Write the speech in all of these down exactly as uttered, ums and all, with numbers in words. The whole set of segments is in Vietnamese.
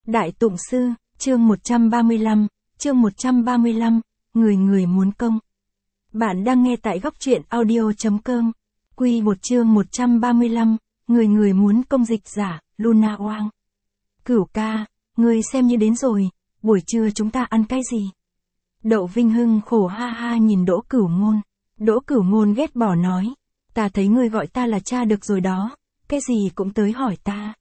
Đại Tụng Sư, chương một trăm ba mươi lăm, chương một trăm ba mươi lăm, người người muốn công. Bạn đang nghe tại góc truyện audio.com. Quy một chương một trăm ba mươi lăm, người người muốn công, dịch giả, Luna Oang. Cửu ca, ngươi xem như đến rồi, buổi trưa chúng ta ăn cái gì? Đậu Vinh Hưng khổ ha ha nhìn Đỗ Cửu Ngôn. Đỗ Cửu Ngôn ghét bỏ nói, ta thấy ngươi gọi ta là cha được rồi đó, cái gì cũng tới hỏi ta.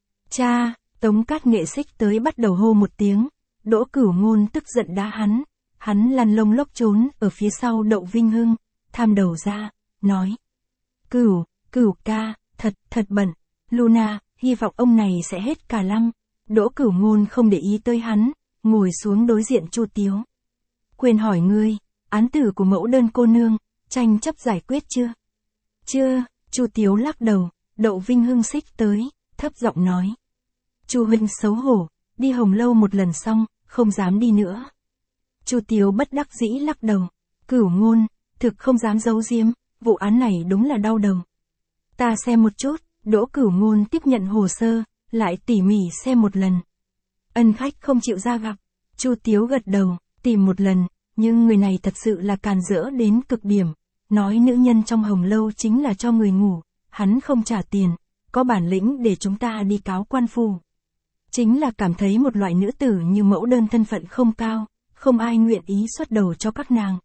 Cha, Tống Cát Nghệ xích tới bắt đầu hô một tiếng, Đỗ Cửu Ngôn tức giận đá hắn, hắn lăn lông lốc trốn ở phía sau Đậu Vinh Hưng, tham đầu ra, nói. Cửu, Cửu ca, thật, thật bẩn, Luna, hy vọng ông này sẽ hết cả lăng. Đỗ Cửu Ngôn không để ý tới hắn, ngồi xuống đối diện Chu Tiếu. Quên hỏi ngươi, án tử của mẫu đơn cô nương, tranh chấp giải quyết chưa? Chưa, Chu Tiếu lắc đầu. Đậu Vinh Hưng xích tới, thấp giọng nói. Chu huynh xấu hổ, đi Hồng Lâu một lần xong, không dám đi nữa. Chu Tiếu bất đắc dĩ lắc đầu. Cửu Ngôn, thực không dám giấu giếm, vụ án này đúng là đau đầu. Ta xem một chút. Đỗ Cửu Ngôn tiếp nhận hồ sơ, lại tỉ mỉ xem một lần. Ân khách không chịu ra gặp. Chu Tiếu gật đầu, tìm một lần, nhưng người này thật sự là càn rỡ đến cực điểm. Nói nữ nhân trong Hồng Lâu chính là cho người ngủ, hắn không trả tiền, có bản lĩnh để chúng ta đi cáo quan phủ. Chính là cảm thấy một loại nữ tử như mẫu đơn thân phận không cao, không ai nguyện ý xuất đầu cho các nàng.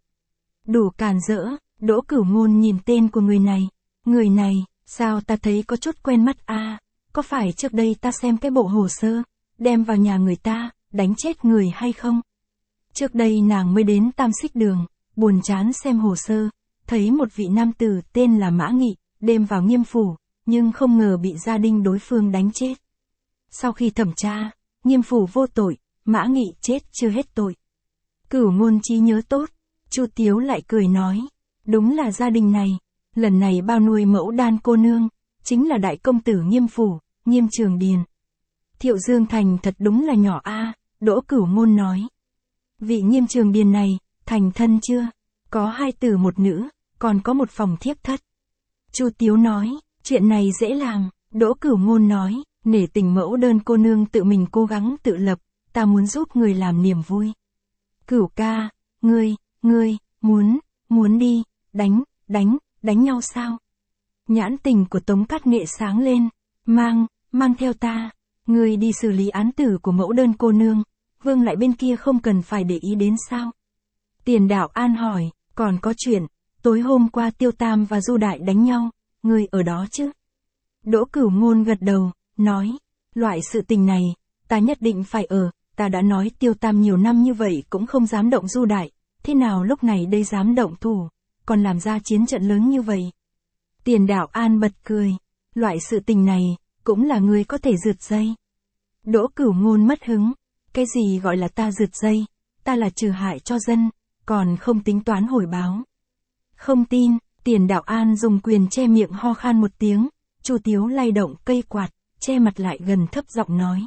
Đủ càn rỡ. Đỗ Cửu Ngôn nhìn tên của người này. Người này, sao ta thấy có chút quen mắt a? À, có phải trước đây ta xem cái bộ hồ sơ, đem vào nhà người ta, đánh chết người hay không? Trước đây nàng mới đến Tam Xích Đường, buồn chán xem hồ sơ, thấy một vị nam tử tên là Mã Nghị, đêm vào Nghiêm phủ, nhưng không ngờ bị gia đình đối phương đánh chết. Sau khi thẩm tra, Nghiêm phủ vô tội, Mã Nghị chết chưa hết tội. Cửu Ngôn trí nhớ tốt. Chu Tiếu lại cười nói, đúng là gia đình này, lần này bao nuôi mẫu đan cô nương, chính là đại công tử Nghiêm phủ, Nghiêm Trường Điền. Thiệu Dương Thành thật đúng là nhỏ a. À, Đỗ Cửu Ngôn nói. Vị Nghiêm Trường Điền này, thành thân chưa? Có hai tử một nữ, còn có một phòng thiếp thất. Chu Tiếu nói, chuyện này dễ làm. Đỗ Cửu Ngôn nói, nể tình mẫu đơn cô nương tự mình cố gắng tự lập, ta muốn giúp người làm niềm vui. Cửu ca, ngươi, ngươi, muốn, muốn đi, đánh, đánh, đánh nhau sao? Nhãn tình của Tống Cát Nghệ sáng lên, mang, mang theo ta, ngươi đi xử lý án tử của mẫu đơn cô nương, Vương lại bên kia không cần phải để ý đến sao? Tiền Đạo An hỏi, còn có chuyện, tối hôm qua Tiêu Tam và Du Đại đánh nhau, ngươi ở đó chứ? Đỗ Cửu Ngôn gật đầu, nói, loại sự tình này, ta nhất định phải ở, ta đã nói Tiêu Tam nhiều năm như vậy cũng không dám động Du Đại, thế nào lúc này đây dám động thủ, còn làm ra chiến trận lớn như vậy. Tiền Đạo An bật cười, loại sự tình này, cũng là ngươi có thể rượt dây. Đỗ Cửu Ngôn mất hứng, cái gì gọi là ta rượt dây, ta là trừ hại cho dân, còn không tính toán hồi báo. Không tin. Tiền Đạo An dùng quyền che miệng ho khan một tiếng, Chu Tiếu lay động cây quạt, che mặt lại gần thấp giọng nói.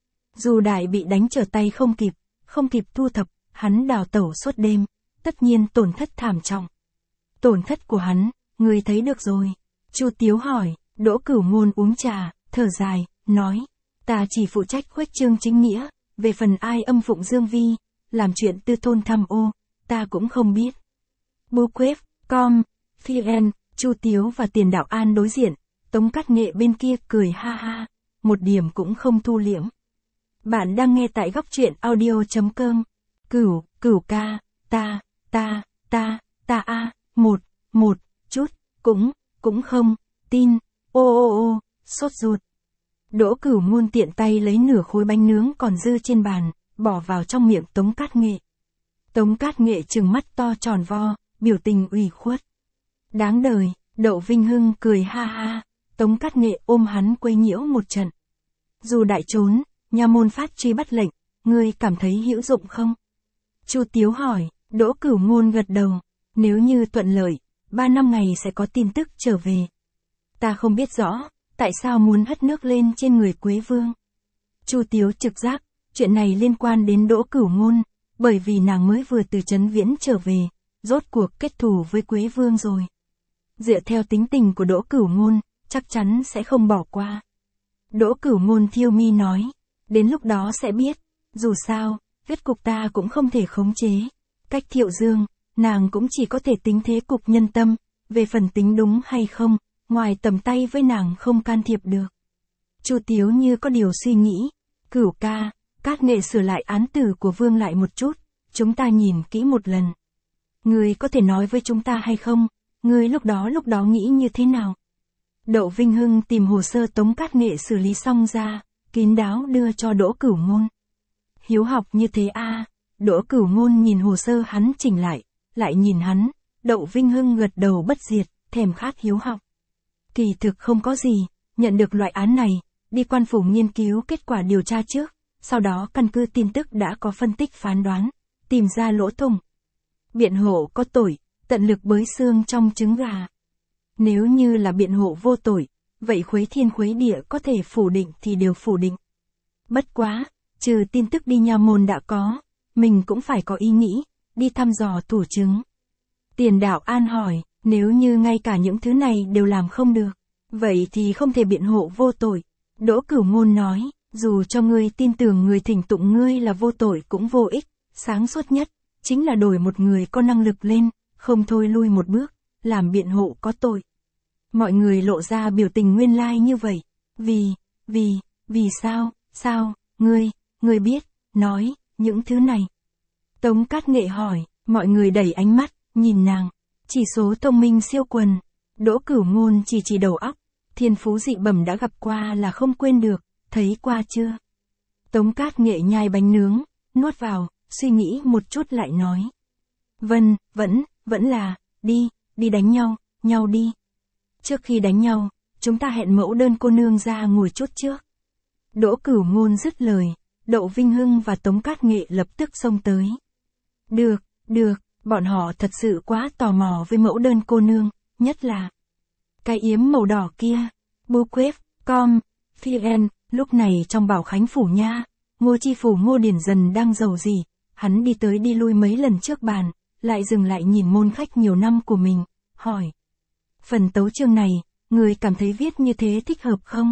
Dù Đại bị đánh trở tay không kịp, không kịp thu thập, hắn đào tẩu suốt đêm, tất nhiên tổn thất thảm trọng. Tổn thất của hắn, ngươi thấy được rồi. Chu Tiếu hỏi. Đỗ Cửu Ngôn uống trà, thở dài, nói, ta chỉ phụ trách khuếch trương chính nghĩa, về phần ai âm phụng Dương Vi, làm chuyện tư thôn tham ô, ta cũng không biết. Bookquép chấm com, vn, Chu Tiếu và Tiền Đạo An đối diện, Tống Cát Nghệ bên kia cười ha ha, một điểm cũng không thu liễm. Bạn đang nghe tại góc truyện audio.com. Cửu, Cửu ca, ta, ta, ta, ta a, à, một, một, chút, cũng, cũng không, tin, ô ô ô, sốt ruột. Đỗ Cửu Ngôn tiện tay lấy nửa khối bánh nướng còn dư trên bàn, bỏ vào trong miệng Tống Cát Nghệ. Tống Cát Nghệ trừng mắt to tròn vo, biểu tình ủy khuất. Đáng đời. Đậu Vinh Hưng cười ha ha, Tống Cát Nghệ ôm hắn quấy nhiễu một trận. Dù Đại trốn, nha môn phát truy bắt lệnh, ngươi cảm thấy hữu dụng không? Chu Tiếu hỏi. Đỗ Cửu Ngôn gật đầu, nếu như thuận lợi, ba năm ngày sẽ có tin tức trở về. Ta không biết rõ, tại sao muốn hất nước lên trên người Quế Vương. Chu Tiếu trực giác, chuyện này liên quan đến Đỗ Cửu Ngôn, bởi vì nàng mới vừa từ Trấn Viễn trở về, rốt cuộc kết thù với Quế Vương rồi. Dựa theo tính tình của Đỗ Cửu Ngôn, chắc chắn sẽ không bỏ qua. Đỗ Cửu Ngôn thiêu mi nói, Đến lúc đó sẽ biết. Dù sao, kết cục ta cũng không thể khống chế. Cách Thiệu Dương, nàng cũng chỉ có thể tính thế cục nhân tâm, về phần tính đúng hay không, ngoài tầm tay với nàng không can thiệp được. Chu Tiếu như có điều suy nghĩ. Cửu ca, Cát Nghệ sửa lại án tử của Vương lại một chút, chúng ta nhìn kỹ một lần. Ngươi có thể nói với chúng ta hay không, ngươi lúc đó lúc đó nghĩ như thế nào? Đậu Vinh Hưng tìm hồ sơ Tống Cát Nghệ xử lý xong ra, kín đáo đưa cho Đỗ Cửu Ngôn. Hiếu học như thế a à. Đỗ Cửu Ngôn nhìn hồ sơ hắn chỉnh lại, lại nhìn hắn, Đậu Vinh Hưng gật đầu bất diệt, thèm khát hiếu học. Kỳ thực không có gì, nhận được loại án này, đi quan phủ nghiên cứu kết quả điều tra trước, sau đó căn cứ tin tức đã có phân tích phán đoán, tìm ra lỗ thủng. Biện hộ có tội, tận lực bới xương trong trứng gà. Nếu như là biện hộ vô tội, vậy Khuấy Thiên Khuấy Địa có thể phủ định thì đều phủ định. Bất quá, trừ tin tức đi nha môn đã có, mình cũng phải có ý nghĩ, đi thăm dò thủ chứng. Tiền Đạo An hỏi, nếu như ngay cả những thứ này đều làm không được, vậy thì không thể biện hộ vô tội. Đỗ Cửu Ngôn nói, dù cho ngươi tin tưởng người thỉnh tụng ngươi là vô tội cũng vô ích, sáng suốt nhất, chính là đổi một người có năng lực lên, không thôi lui một bước, làm biện hộ có tội. Mọi người lộ ra biểu tình nguyên lai như vậy, vì, vì, vì sao, sao, ngươi, ngươi biết, nói, những thứ này. Tống Cát Nghệ hỏi, mọi người đẩy ánh mắt, nhìn nàng, chỉ số thông minh siêu quần. Đỗ Cửu Ngôn chỉ chỉ đầu óc, thiên phú dị bẩm đã gặp qua là không quên được, thấy qua chưa? Tống Cát Nghệ nhai bánh nướng, nuốt vào, suy nghĩ một chút lại nói. Vân, vẫn, vẫn là, đi, đi đánh nhau, nhau đi. Trước khi đánh nhau, chúng ta hẹn mẫu đơn cô nương ra ngồi chút trước. Đỗ Cửu Ngôn dứt lời, Đậu Vinh Hưng và Tống Cát Nghệ lập tức xông tới. Được, được, bọn họ thật sự quá tò mò với mẫu đơn cô nương, nhất là cái yếm màu đỏ kia. Buquet, com, vn, lúc này trong Bảo Khánh phủ nha, Ngô Chi phủ Ngô Điển Dần đang giàu gì, hắn đi tới đi lui mấy lần trước bàn, lại dừng lại nhìn môn khách nhiều năm của mình, hỏi. Phần tấu chương này, người cảm thấy viết như thế thích hợp không?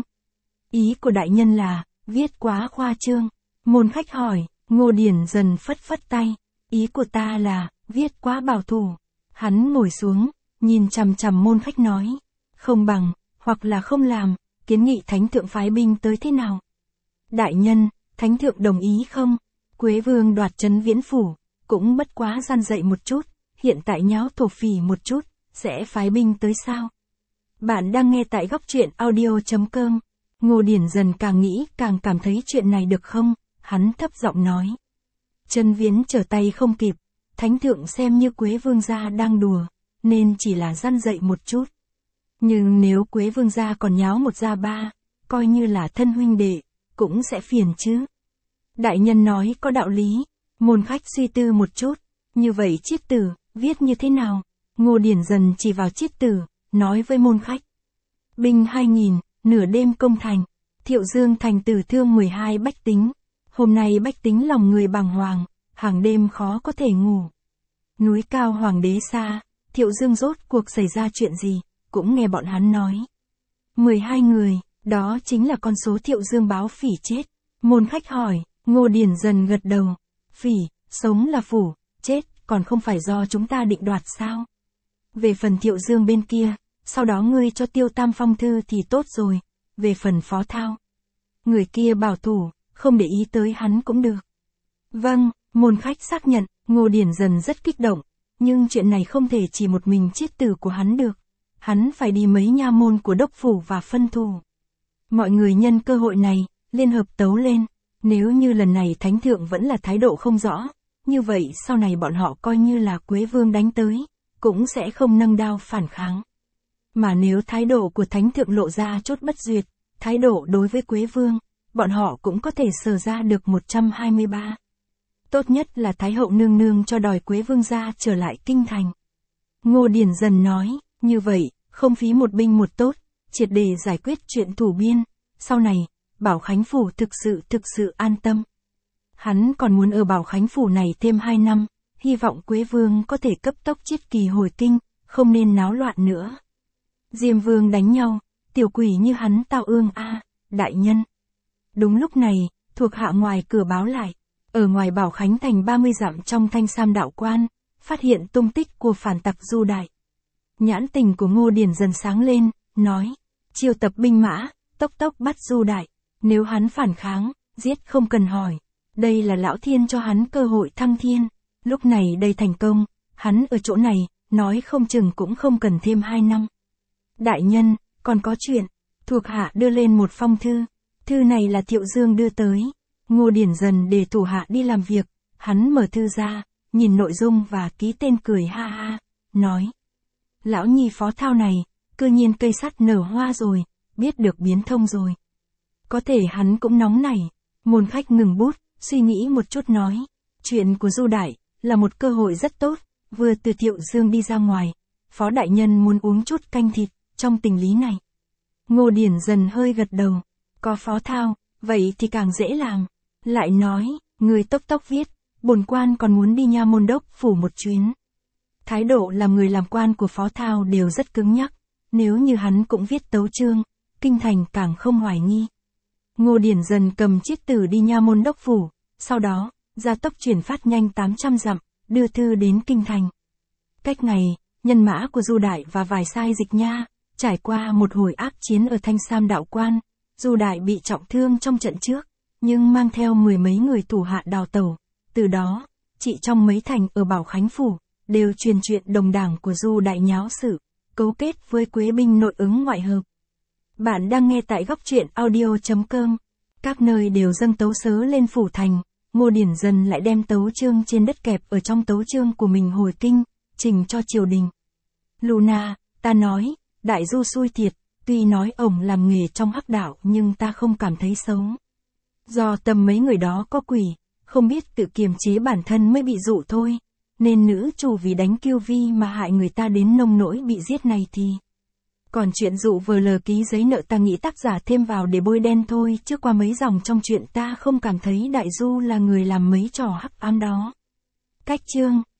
Ý của đại nhân là, viết quá khoa trương. Môn khách hỏi, Ngô Điển Dần phất phất tay, ý của ta là, viết quá bảo thủ. Hắn ngồi xuống, nhìn chằm chằm môn khách nói, không bằng, hoặc là không làm, kiến nghị thánh thượng phái binh tới thế nào? Đại nhân, thánh thượng đồng ý không? Quế Vương đoạt trấn Viễn phủ, cũng bất quá gian dậy một chút, hiện tại nháo thổ phỉ một chút, sẽ phái binh tới sao? Bạn đang nghe tại góc truyện audio chấm com. Ngô Điển Dần càng nghĩ càng cảm thấy chuyện này được không? Hắn thấp giọng nói. Trấn Viễn trở tay không kịp, thánh thượng xem như Quế Vương gia đang đùa, nên chỉ là gian dậy một chút. Nhưng nếu Quế Vương gia còn nháo một gia ba, coi như là thân huynh đệ, cũng sẽ phiền chứ. Đại nhân nói có đạo lý, môn khách suy tư một chút, như vậy chiết tử, viết như thế nào? Ngô Điển Dần chỉ vào chiết tử, nói với môn khách. Binh hai nghìn, nửa đêm công thành, Thiệu Dương thành tử thương mười hai bách tính. Hôm nay bách tính lòng người bàng hoàng, hàng đêm khó có thể ngủ. Núi cao hoàng đế xa, Thiệu Dương rốt cuộc xảy ra chuyện gì, cũng nghe bọn hắn nói. mười hai người, đó chính là con số Thiệu Dương báo phỉ chết. Môn khách hỏi, Ngô Điển Dần gật đầu. Phỉ, sống là phủ, chết, còn không phải do chúng ta định đoạt sao? Về phần Thiệu Dương bên kia, sau đó ngươi cho Tiêu Tam phong thư thì tốt rồi. Về phần Phó Thao, người kia bảo thủ, không để ý tới hắn cũng được. Vâng, môn khách xác nhận, Ngô Điển Dần rất kích động, nhưng chuyện này không thể chỉ một mình chiết tử của hắn được. Hắn phải đi mấy nha môn của đốc phủ và phân thù. Mọi người nhân cơ hội này, liên hợp tấu lên. Nếu như lần này thánh thượng vẫn là thái độ không rõ, như vậy sau này bọn họ coi như là Quế Vương đánh tới, cũng sẽ không nâng đao phản kháng. Mà nếu thái độ của thánh thượng lộ ra chốt bất duyệt, thái độ đối với Quế Vương, bọn họ cũng có thể sờ ra được một trăm hai mươi ba. Tốt nhất là Thái hậu nương nương cho đòi Quế Vương gia trở lại kinh thành. Ngô Điển Dần nói, như vậy, không phí một binh một tốt, triệt để giải quyết chuyện thủ biên, sau này, Bảo Khánh phủ thực sự thực sự an tâm. Hắn còn muốn ở Bảo Khánh phủ này thêm hai năm, hy vọng Quế Vương có thể cấp tốc chiết kỳ hồi kinh, không nên náo loạn nữa. Diêm Vương đánh nhau, tiểu quỷ như hắn tao ương a, đại nhân. Đúng lúc này, thuộc hạ ngoài cửa báo lại. Ở ngoài Bảo Khánh thành ba mươi dặm trong Thanh Sam đạo quan, phát hiện tung tích của phản tặc Du Đại. Nhãn tình của Ngô Điển dần sáng lên, nói, chiêu tập binh mã, tốc tốc bắt Du Đại, nếu hắn phản kháng, giết không cần hỏi. Đây là lão thiên cho hắn cơ hội thăng thiên, lúc này đây thành công, hắn ở chỗ này, nói không chừng cũng không cần thêm hai năm. Đại nhân, còn có chuyện, thuộc hạ đưa lên một phong thư, thư này là Thiệu Dương đưa tới. Ngô Điển dần để thủ hạ đi làm việc, hắn mở thư ra, nhìn nội dung và ký tên cười ha ha, nói. Lão Nhi Phó Thao này, cư nhiên cây sắt nở hoa rồi, biết được biến thông rồi. Có thể hắn cũng nóng nảy, môn khách ngừng bút, suy nghĩ một chút nói. Chuyện của Du Đại, là một cơ hội rất tốt, vừa từ Thiệu Dương đi ra ngoài, Phó Đại Nhân muốn uống chút canh thịt, trong tình lý này. Ngô Điển dần hơi gật đầu, có Phó Thao, vậy thì càng dễ làm. Lại nói, người tốc tốc viết, bổn quan còn muốn đi Nha Môn Đốc phủ một chuyến. Thái độ làm người làm quan của Phó Thao đều rất cứng nhắc, nếu như hắn cũng viết tấu chương, kinh thành càng không hoài nghi. Ngô Điển dần cầm chiếc tử đi Nha Môn Đốc phủ, sau đó, gia tốc chuyển phát nhanh tám trăm dặm, đưa thư đến kinh thành. Cách ngày, nhân mã của Du Đại và vài sai dịch nha, trải qua một hồi ác chiến ở Thanh Sam đạo quan, Du Đại bị trọng thương trong trận trước, nhưng mang theo mười mấy người thủ hạ đào tẩu. Từ đó, chỉ trong mấy thành ở Bảo Khánh phủ, đều truyền chuyện đồng đảng của Du Đại nháo sự, cấu kết với Quế binh nội ứng ngoại hợp. Bạn đang nghe tại góc truyện audio chấm com. Các nơi đều dâng tấu sớ lên phủ thành, Ngô Điển dần lại đem tấu chương trên đất kẹp ở trong tấu chương của mình hồi kinh, trình cho triều đình. Luna, ta nói, Đại Du xui thiệt, tuy nói ổng làm nghề trong hắc đạo nhưng ta không cảm thấy xấu. Do tầm mấy người đó có quỷ, không biết tự kiềm chế bản thân mới bị dụ thôi, nên nữ chủ vì đánh Kiêu Vi mà hại người ta đến nông nỗi bị giết này thì. Còn chuyện dụ vờ lờ ký giấy nợ ta nghĩ tác giả thêm vào để bôi đen thôi, chứ qua mấy dòng trong chuyện ta không cảm thấy Đại Du là người làm mấy trò hắc ám đó. Cách chương